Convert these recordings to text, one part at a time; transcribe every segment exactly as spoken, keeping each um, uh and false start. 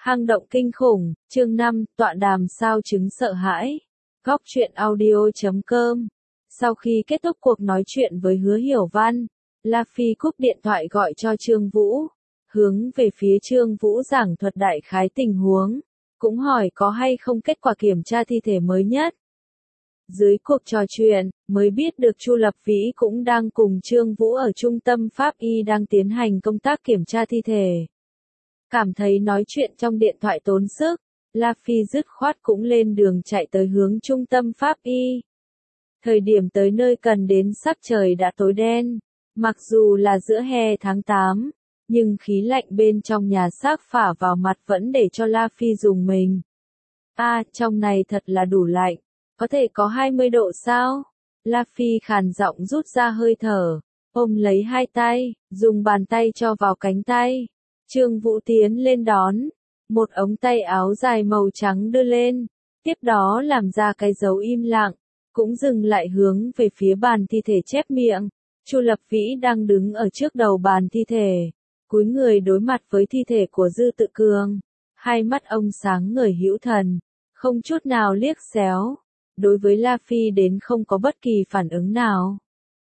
Hang động kinh khủng, chương năm, tọa đàm sao chứng sợ hãi. Góc truyện audio chấm com. Sau khi kết thúc cuộc nói chuyện với Hứa Hiểu Văn, La Phi cúp điện thoại gọi cho Trương Vũ, hướng về phía Trương Vũ giảng thuật đại khái tình huống, cũng hỏi có hay không kết quả kiểm tra thi thể mới nhất. Dưới cuộc trò chuyện, mới biết được Chu Lập Vĩ cũng đang cùng Trương Vũ ở trung tâm pháp y đang tiến hành công tác kiểm tra thi thể. Cảm thấy nói chuyện trong điện thoại tốn sức, La Phi dứt khoát cũng lên đường chạy tới hướng trung tâm pháp y. Thời điểm tới nơi cần đến sắc trời đã tối đen, mặc dù là giữa hè tháng tám, nhưng khí lạnh bên trong nhà xác phả vào mặt vẫn để cho La Phi rùng mình. A, à, trong này thật là đủ lạnh, có thể có hai mươi độ sao? La Phi khàn giọng rút ra hơi thở, ôm lấy hai tay, dùng bàn tay cho vào cánh tay. Trương Vũ tiến lên đón, một ống tay áo dài màu trắng đưa lên, tiếp đó làm ra cái dấu im lặng, cũng dừng lại hướng về phía bàn thi thể chép miệng. Chu Lập Vĩ đang đứng ở trước đầu bàn thi thể, cúi người đối mặt với thi thể của Dư Tự Cường, hai mắt ông sáng ngời hữu thần, không chút nào liếc xéo, đối với La Phi đến không có bất kỳ phản ứng nào.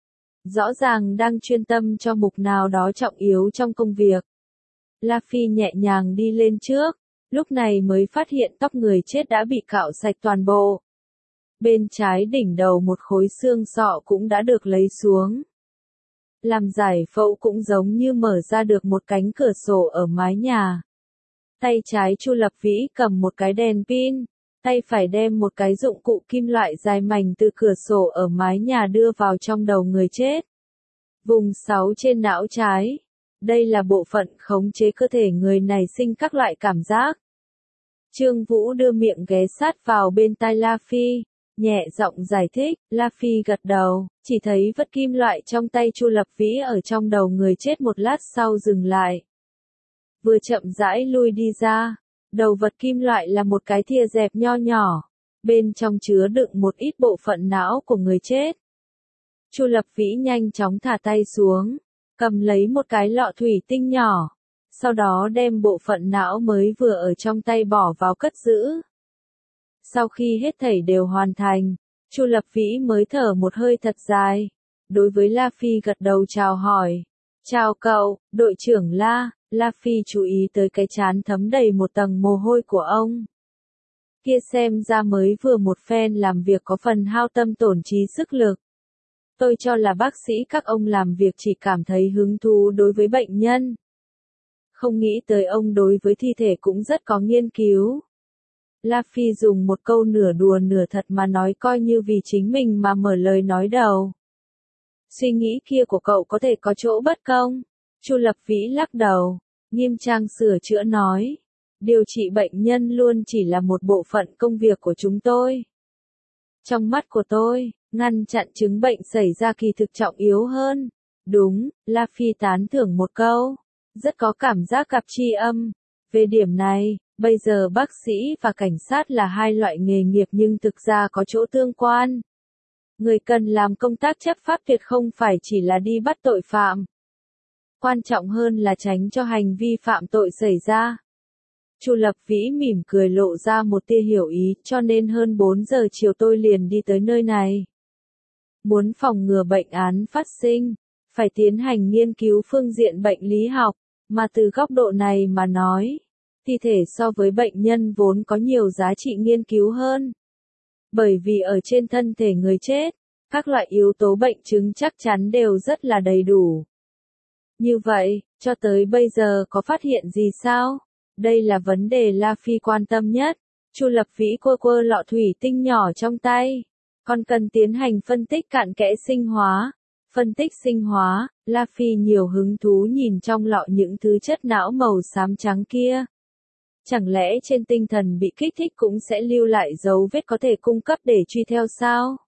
Rõ ràng đang chuyên tâm cho mục nào đó trọng yếu trong công việc. La Phi nhẹ nhàng đi lên trước, lúc này mới phát hiện tóc người chết đã bị cạo sạch toàn bộ. Bên trái đỉnh đầu một khối xương sọ cũng đã được lấy xuống. Làm giải phẫu cũng giống như mở ra được một cánh cửa sổ ở mái nhà. Tay trái Chu Lập Vĩ cầm một cái đèn pin, tay phải đem một cái dụng cụ kim loại dài mảnh từ cửa sổ ở mái nhà đưa vào trong đầu người chết. Vùng sáu trên não trái. Đây là bộ phận khống chế cơ thể người này sinh các loại cảm giác. Trương Vũ đưa miệng ghé sát vào bên tai La Phi, nhẹ giọng giải thích. La Phi gật đầu, chỉ thấy vật kim loại trong tay Chu Lập Vĩ ở trong đầu người chết một lát sau dừng lại. Vừa chậm rãi lui đi ra, đầu vật kim loại là một cái thìa dẹp nho nhỏ, bên trong chứa đựng một ít bộ phận não của người chết. Chu Lập Vĩ nhanh chóng thả tay xuống, cầm lấy một cái lọ thủy tinh nhỏ, sau đó đem bộ phận não mới vừa ở trong tay bỏ vào cất giữ. Sau khi hết thảy đều hoàn thành, Chu Lập Vĩ mới thở một hơi thật dài, đối với La Phi gật đầu chào hỏi. Chào cậu, đội trưởng La. La Phi chú ý tới cái trán thấm đầy một tầng mồ hôi của ông. Kia xem ra mới vừa một phen làm việc có phần hao tâm tổn trí sức lực. Tôi cho là bác sĩ các ông làm việc chỉ cảm thấy hứng thú đối với bệnh nhân. Không nghĩ tới ông đối với thi thể cũng rất có nghiên cứu. La Phi dùng một câu nửa đùa nửa thật mà nói coi như vì chính mình mà mở lời nói đầu. Suy nghĩ kia của cậu có thể có chỗ bất công. Chu Lập Vĩ lắc đầu, nghiêm trang sửa chữa nói. Điều trị bệnh nhân luôn chỉ là một bộ phận công việc của chúng tôi. Trong mắt của tôi, ngăn chặn chứng bệnh xảy ra kỳ thực trọng yếu hơn. Đúng, La Phi tán thưởng một câu, rất có cảm giác gặp tri âm. Về điểm này, bây giờ bác sĩ và cảnh sát là hai loại nghề nghiệp nhưng thực ra có chỗ tương quan. Người cần làm công tác chấp pháp tuyệt không phải chỉ là đi bắt tội phạm. Quan trọng hơn là tránh cho hành vi phạm tội xảy ra. Chu Lập Vĩ mỉm cười lộ ra một tia hiểu ý, cho nên hơn bốn giờ chiều tôi liền đi tới nơi này. Muốn phòng ngừa bệnh án phát sinh, phải tiến hành nghiên cứu phương diện bệnh lý học, mà từ góc độ này mà nói, thi thể so với bệnh nhân vốn có nhiều giá trị nghiên cứu hơn. Bởi vì ở trên thân thể người chết, các loại yếu tố bệnh chứng chắc chắn đều rất là đầy đủ. Như vậy, cho tới bây giờ có phát hiện gì sao? Đây là vấn đề La Phi quan tâm nhất. Chu Lập Vĩ quơ quơ lọ thủy tinh nhỏ trong tay. Còn cần tiến hành phân tích cặn kẽ sinh hóa. Phân tích sinh hóa, La Phi nhiều hứng thú nhìn trong lọ những thứ chất não màu xám trắng kia. Chẳng lẽ trên tinh thần bị kích thích cũng sẽ lưu lại dấu vết có thể cung cấp để truy theo sao?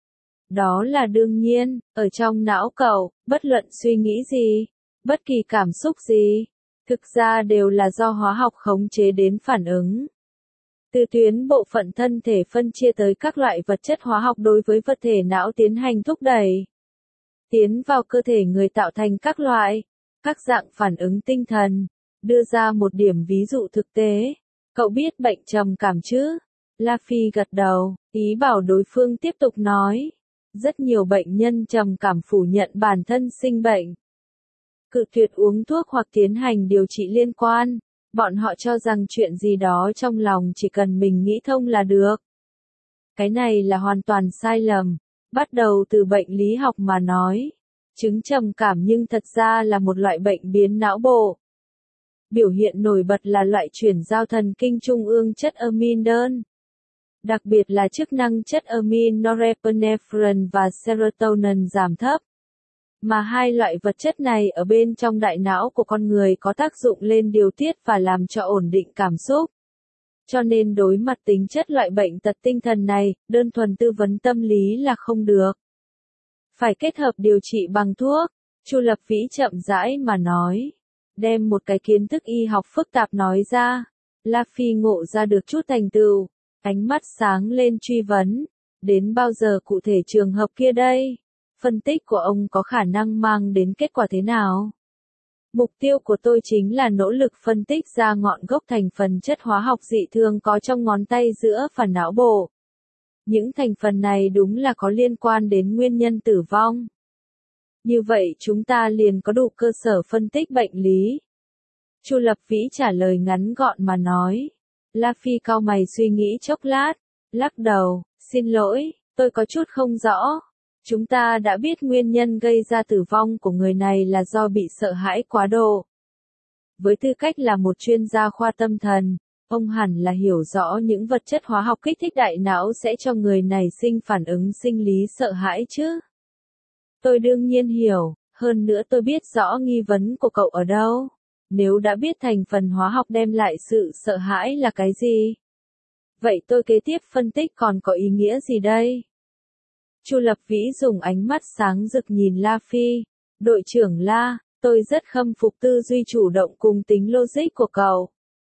Đó là đương nhiên, ở trong não cậu, bất luận suy nghĩ gì, bất kỳ cảm xúc gì, thực ra đều là do hóa học khống chế đến phản ứng. Từ tuyến bộ phận thân thể phân chia tới các loại vật chất hóa học đối với vật thể não tiến hành thúc đẩy. Tiến vào cơ thể người tạo thành các loại, các dạng phản ứng tinh thần, đưa ra một điểm ví dụ thực tế. Cậu biết bệnh trầm cảm chứ? La Phi gật đầu, ý bảo đối phương tiếp tục nói. Rất nhiều bệnh nhân trầm cảm phủ nhận bản thân sinh bệnh, cự tuyệt uống thuốc hoặc tiến hành điều trị liên quan. Bọn họ cho rằng chuyện gì đó trong lòng chỉ cần mình nghĩ thông là được. Cái này là hoàn toàn sai lầm. Bắt đầu từ bệnh lý học mà nói, chứng trầm cảm nhưng thật ra là một loại bệnh biến não bộ. Biểu hiện nổi bật là loại chuyển giao thần kinh trung ương chất amin đơn. Đặc biệt là chức năng chất amin norepinephrine và serotonin giảm thấp. Mà hai loại vật chất này ở bên trong đại não của con người có tác dụng lên điều tiết và làm cho ổn định cảm xúc. Cho nên đối mặt tính chất loại bệnh tật tinh thần này, đơn thuần tư vấn tâm lý là không được. Phải kết hợp điều trị bằng thuốc. Chu Lập Vĩ chậm rãi mà nói. Đem một cái kiến thức y học phức tạp nói ra. La Phi ngộ ra được chút thành tựu. Ánh mắt sáng lên truy vấn. Đến bao giờ cụ thể trường hợp kia đây? Phân tích của ông có khả năng mang đến kết quả thế nào? Mục tiêu của tôi chính là nỗ lực phân tích ra ngọn gốc thành phần chất hóa học dị thường có trong ngón tay giữa và não bộ. Những thành phần này đúng là có liên quan đến nguyên nhân tử vong. Như vậy chúng ta liền có đủ cơ sở phân tích bệnh lý. Chu Lập Vĩ trả lời ngắn gọn mà nói. La Phi cau mày suy nghĩ chốc lát, lắc đầu, xin lỗi, tôi có chút không rõ. Chúng ta đã biết nguyên nhân gây ra tử vong của người này là do bị sợ hãi quá độ. Với tư cách là một chuyên gia khoa tâm thần, ông hẳn là hiểu rõ những vật chất hóa học kích thích đại não sẽ cho người này sinh phản ứng sinh lý sợ hãi chứ. Tôi đương nhiên hiểu, hơn nữa tôi biết rõ nghi vấn của cậu ở đâu. Nếu đã biết thành phần hóa học đem lại sự sợ hãi là cái gì, vậy tôi kế tiếp phân tích còn có ý nghĩa gì đây? Chu Lập Vĩ dùng ánh mắt sáng rực nhìn La Phi. Đội trưởng La, tôi rất khâm phục tư duy chủ động cùng tính logic của cậu.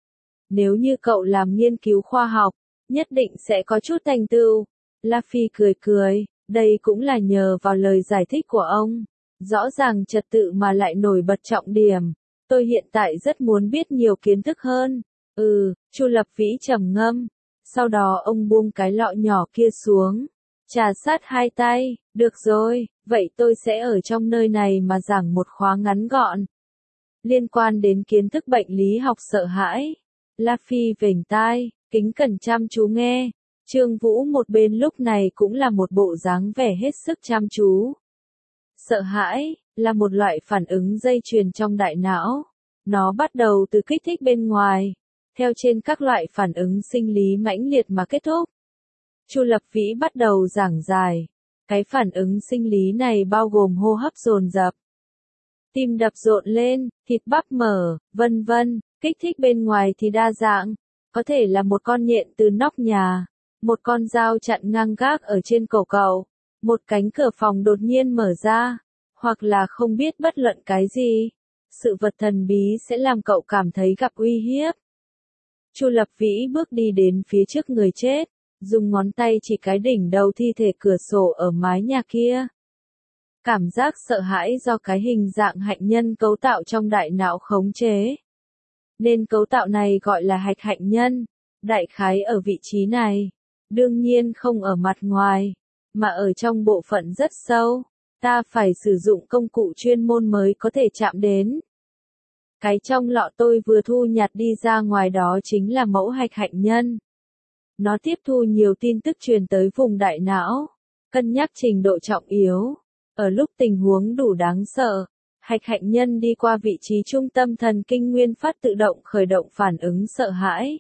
Nếu như cậu làm nghiên cứu khoa học, nhất định sẽ có chút thành tựu. La Phi cười cười, đây cũng là nhờ vào lời giải thích của ông. Rõ ràng trật tự mà lại nổi bật trọng điểm. Tôi hiện tại rất muốn biết nhiều kiến thức hơn. Ừ, Chu Lập Vĩ trầm ngâm. Sau đó ông buông cái lọ nhỏ kia xuống. Trà sát hai tay, được rồi, vậy tôi sẽ ở trong nơi này mà giảng một khóa ngắn gọn. Liên quan đến kiến thức bệnh lý học sợ hãi. La Phi vểnh tai, kính cẩn chăm chú nghe. Trương Vũ một bên lúc này cũng là một bộ dáng vẻ hết sức chăm chú. Sợ hãi là một loại phản ứng dây chuyền trong đại não. Nó bắt đầu từ kích thích bên ngoài, theo trên các loại phản ứng sinh lý mãnh liệt mà kết thúc. Chu Lập Vĩ bắt đầu giảng giải. Cái phản ứng sinh lý này bao gồm hô hấp dồn dập, tim đập rộn lên, thịt bắp mở, vân vân. Kích thích bên ngoài thì đa dạng, có thể là một con nhện từ nóc nhà, một con dao chặn ngang gác ở trên cổ cậu, một cánh cửa phòng đột nhiên mở ra, hoặc là không biết bất luận cái gì. Sự vật thần bí sẽ làm cậu cảm thấy gặp uy hiếp. Chu Lập Vĩ bước đi đến phía trước người chết, dùng ngón tay chỉ cái đỉnh đầu thi thể cửa sổ ở mái nhà kia. Cảm giác sợ hãi do cái hình dạng hạnh nhân cấu tạo trong đại não khống chế. Nên cấu tạo này gọi là hạch hạnh nhân, đại khái ở vị trí này. Đương nhiên không ở mặt ngoài, mà ở trong bộ phận rất sâu. Ta phải sử dụng công cụ chuyên môn mới có thể chạm đến. Cái trong lọ tôi vừa thu nhặt đi ra ngoài đó chính là mẫu hạch hạnh nhân. Nó tiếp thu nhiều tin tức truyền tới vùng đại não, cân nhắc trình độ trọng yếu. Ở lúc tình huống đủ đáng sợ, hạch hạnh nhân đi qua vị trí trung tâm thần kinh nguyên phát tự động khởi động phản ứng sợ hãi.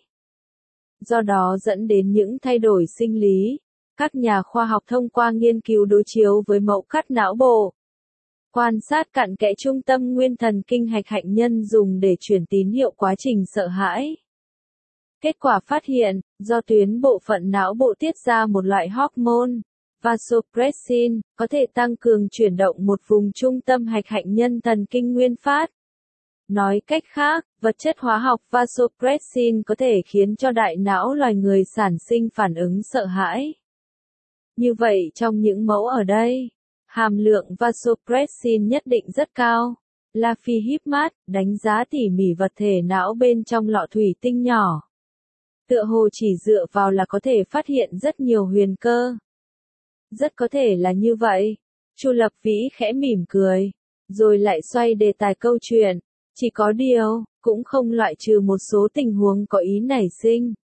Do đó dẫn đến những thay đổi sinh lý. Các nhà khoa học thông qua nghiên cứu đối chiếu với mẫu cắt não bộ, quan sát cặn kẽ trung tâm nguyên thần kinh hạch hạnh nhân dùng để truyền tín hiệu quá trình sợ hãi. Kết quả phát hiện, do tuyến bộ phận não bộ tiết ra một loại hormone, vasopressin, có thể tăng cường chuyển động một vùng trung tâm hạch hạnh nhân thần kinh nguyên phát. Nói cách khác, vật chất hóa học vasopressin có thể khiến cho đại não loài người sản sinh phản ứng sợ hãi. Như vậy trong những mẫu ở đây, hàm lượng vasopressin nhất định rất cao. La Phi híp mắt, đánh giá tỉ mỉ vật thể não bên trong lọ thủy tinh nhỏ. Tựa hồ chỉ dựa vào là có thể phát hiện rất nhiều huyền cơ. Rất có thể là như vậy. Chu Lập Vĩ khẽ mỉm cười, rồi lại xoay đề tài câu chuyện. Chỉ có điều, cũng không loại trừ một số tình huống có ý nảy sinh.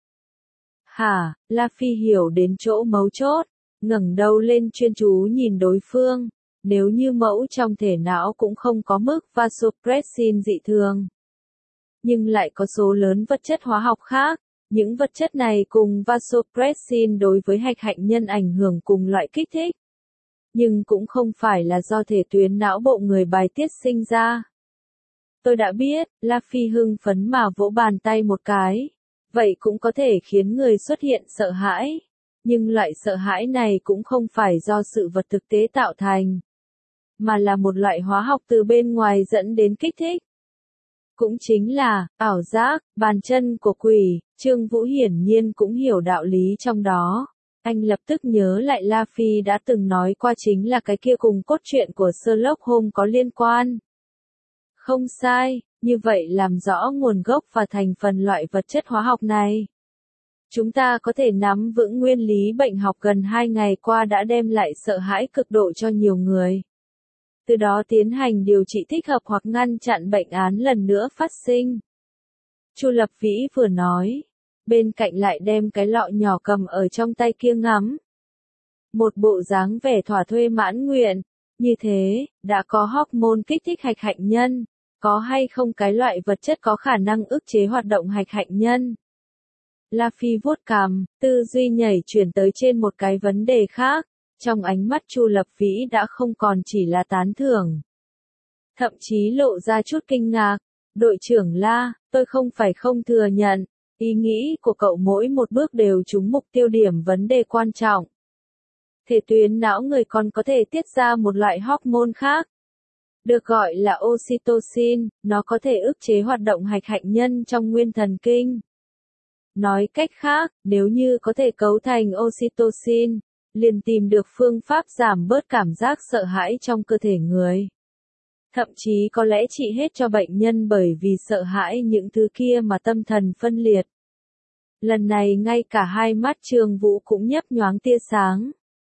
Hả, La Phi hiểu đến chỗ mấu chốt, ngẩng đầu lên chuyên chú nhìn đối phương. Nếu như mẫu trong thể não cũng không có mức vasopressin dị thường, nhưng lại có số lớn vật chất hóa học khác, những vật chất này cùng vasopressin đối với hạch hạnh nhân ảnh hưởng cùng loại kích thích, nhưng cũng không phải là do thể tuyến não bộ người bài tiết sinh ra. Tôi đã biết, La Phi hưng phấn mà vỗ bàn tay một cái. Vậy cũng có thể khiến người xuất hiện sợ hãi. Nhưng loại sợ hãi này cũng không phải do sự vật thực tế tạo thành, mà là một loại hóa học từ bên ngoài dẫn đến kích thích. Cũng chính là, ảo giác, bàn chân của quỷ. Trương Vũ hiển nhiên cũng hiểu đạo lý trong đó. Anh lập tức nhớ lại La Phi đã từng nói qua chính là cái kia cùng cốt truyện của Sherlock Holmes có liên quan. Không sai, như vậy làm rõ nguồn gốc và thành phần loại vật chất hóa học này. Chúng ta có thể nắm vững nguyên lý bệnh học gần hai ngày qua đã đem lại sợ hãi cực độ cho nhiều người. Từ đó tiến hành điều trị thích hợp hoặc ngăn chặn bệnh án lần nữa phát sinh. Chu Lập Vĩ vừa nói, bên cạnh lại đem cái lọ nhỏ cầm ở trong tay kia ngắm. Một bộ dáng vẻ thỏa thuê mãn nguyện, như thế, đã có hormone kích thích hạch hạnh nhân, có hay không cái loại vật chất có khả năng ức chế hoạt động hạch hạnh nhân. La Phi vuốt cằm, tư duy nhảy chuyển tới trên một cái vấn đề khác, trong ánh mắt Chu Lập Vĩ đã không còn chỉ là tán thưởng. Thậm chí lộ ra chút kinh ngạc, đội trưởng La, tôi không phải không thừa nhận, ý nghĩ của cậu mỗi một bước đều trúng mục tiêu điểm vấn đề quan trọng. Thể tuyến não người còn có thể tiết ra một loại hormone khác, được gọi là oxytocin, nó có thể ức chế hoạt động hạch hạnh nhân trong nguyên thần kinh. Nói cách khác, nếu như có thể cấu thành oxytocin, liền tìm được phương pháp giảm bớt cảm giác sợ hãi trong cơ thể người. Thậm chí có lẽ trị hết cho bệnh nhân bởi vì sợ hãi những thứ kia mà tâm thần phân liệt. Lần này ngay cả hai mắt Trương Vũ cũng nhấp nhoáng tia sáng.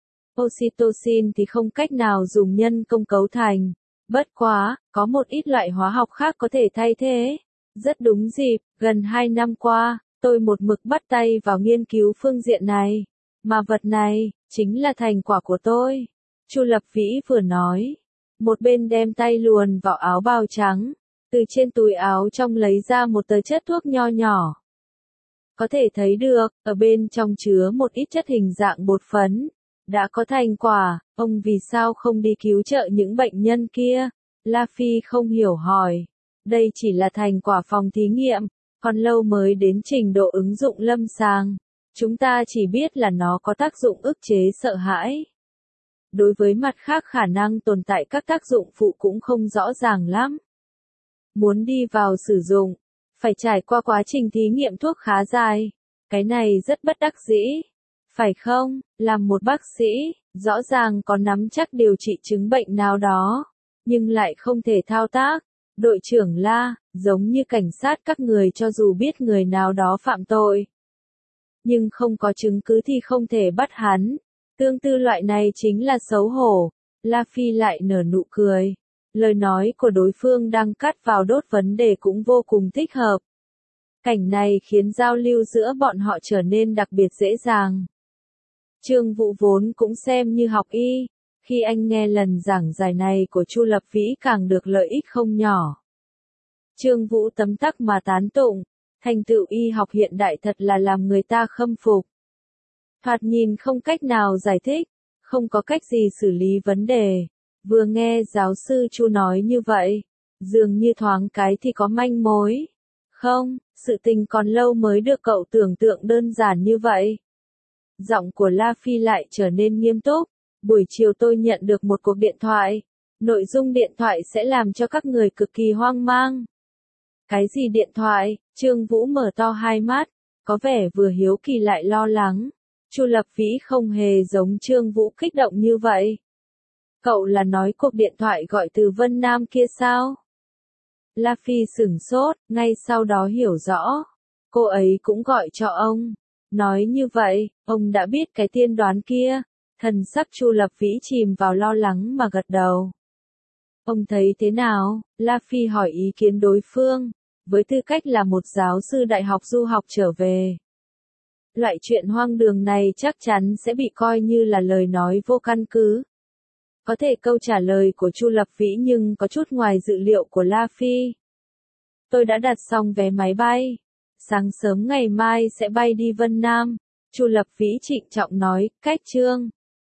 Oxytocin thì không cách nào dùng nhân công cấu thành. Bất quá, có một ít loại hóa học khác có thể thay thế. Rất đúng dịp, gần hai năm qua, tôi một mực bắt tay vào nghiên cứu phương diện này. Mà vật này, chính là thành quả của tôi. Chu Lập Vĩ vừa nói. Một bên đem tay luồn vào áo bào trắng. Từ trên túi áo trong lấy ra một tờ chất thuốc nho nhỏ. Có thể thấy được, ở bên trong chứa một ít chất hình dạng bột phấn. Đã có thành quả, ông vì sao không đi cứu trợ những bệnh nhân kia? La Phi không hiểu hỏi. Đây chỉ là thành quả phòng thí nghiệm, còn lâu mới đến trình độ ứng dụng lâm sàng. Chúng ta chỉ biết là nó có tác dụng ức chế sợ hãi. Đối với mặt khác khả năng tồn tại các tác dụng phụ cũng không rõ ràng lắm. Muốn đi vào sử dụng, phải trải qua quá trình thí nghiệm thuốc khá dài. Cái này rất bất đắc dĩ. Phải không, làm một bác sĩ, rõ ràng có nắm chắc điều trị chứng bệnh nào đó, nhưng lại không thể thao tác. Đội trưởng La, giống như cảnh sát các người cho dù biết người nào đó phạm tội, nhưng không có chứng cứ thì không thể bắt hắn. Tương tự loại này chính là xấu hổ. La Phi lại nở nụ cười. Lời nói của đối phương đang cắt vào đốt vấn đề cũng vô cùng thích hợp. Cảnh này khiến giao lưu giữa bọn họ trở nên đặc biệt dễ dàng. Trương Vũ vốn cũng xem như học y, khi anh nghe lần giảng giải này của Chu Lập Vĩ càng được lợi ích không nhỏ. Trương Vũ tấm tắc mà tán tụng, thành tựu y học hiện đại thật là làm người ta khâm phục. Thoạt nhìn không cách nào giải thích, không có cách gì xử lý vấn đề. Vừa nghe giáo sư Chu nói như vậy, dường như thoáng cái thì có manh mối. Không, sự tình còn lâu mới được cậu tưởng tượng đơn giản như vậy. Giọng của La Phi lại trở nên nghiêm túc. Buổi chiều tôi nhận được một cuộc điện thoại. Nội dung điện thoại sẽ làm cho các người cực kỳ hoang mang. Cái gì điện thoại? Trương Vũ mở to hai mắt, có vẻ vừa hiếu kỳ lại lo lắng. Chu Lập Vĩ không hề giống Trương Vũ kích động như vậy. Cậu là nói cuộc điện thoại gọi từ Vân Nam kia sao? La Phi sửng sốt, ngay sau đó hiểu rõ. Cô ấy cũng gọi cho ông. Nói như vậy, ông đã biết cái tiên đoán kia. Thần sắc Chu Lập Vĩ chìm vào lo lắng mà gật đầu. Ông thấy thế nào? La Phi hỏi ý kiến đối phương, với tư cách là một giáo sư đại học du học trở về. Loại chuyện hoang đường này chắc chắn sẽ bị coi như là lời nói vô căn cứ. Có thể câu trả lời của Chu Lập Vĩ nhưng có chút ngoài dự liệu của La Phi. Tôi đã đặt xong vé máy bay. Sáng sớm ngày mai sẽ bay đi Vân Nam. Chu Lập Vĩ trịnh trọng nói, cách chương.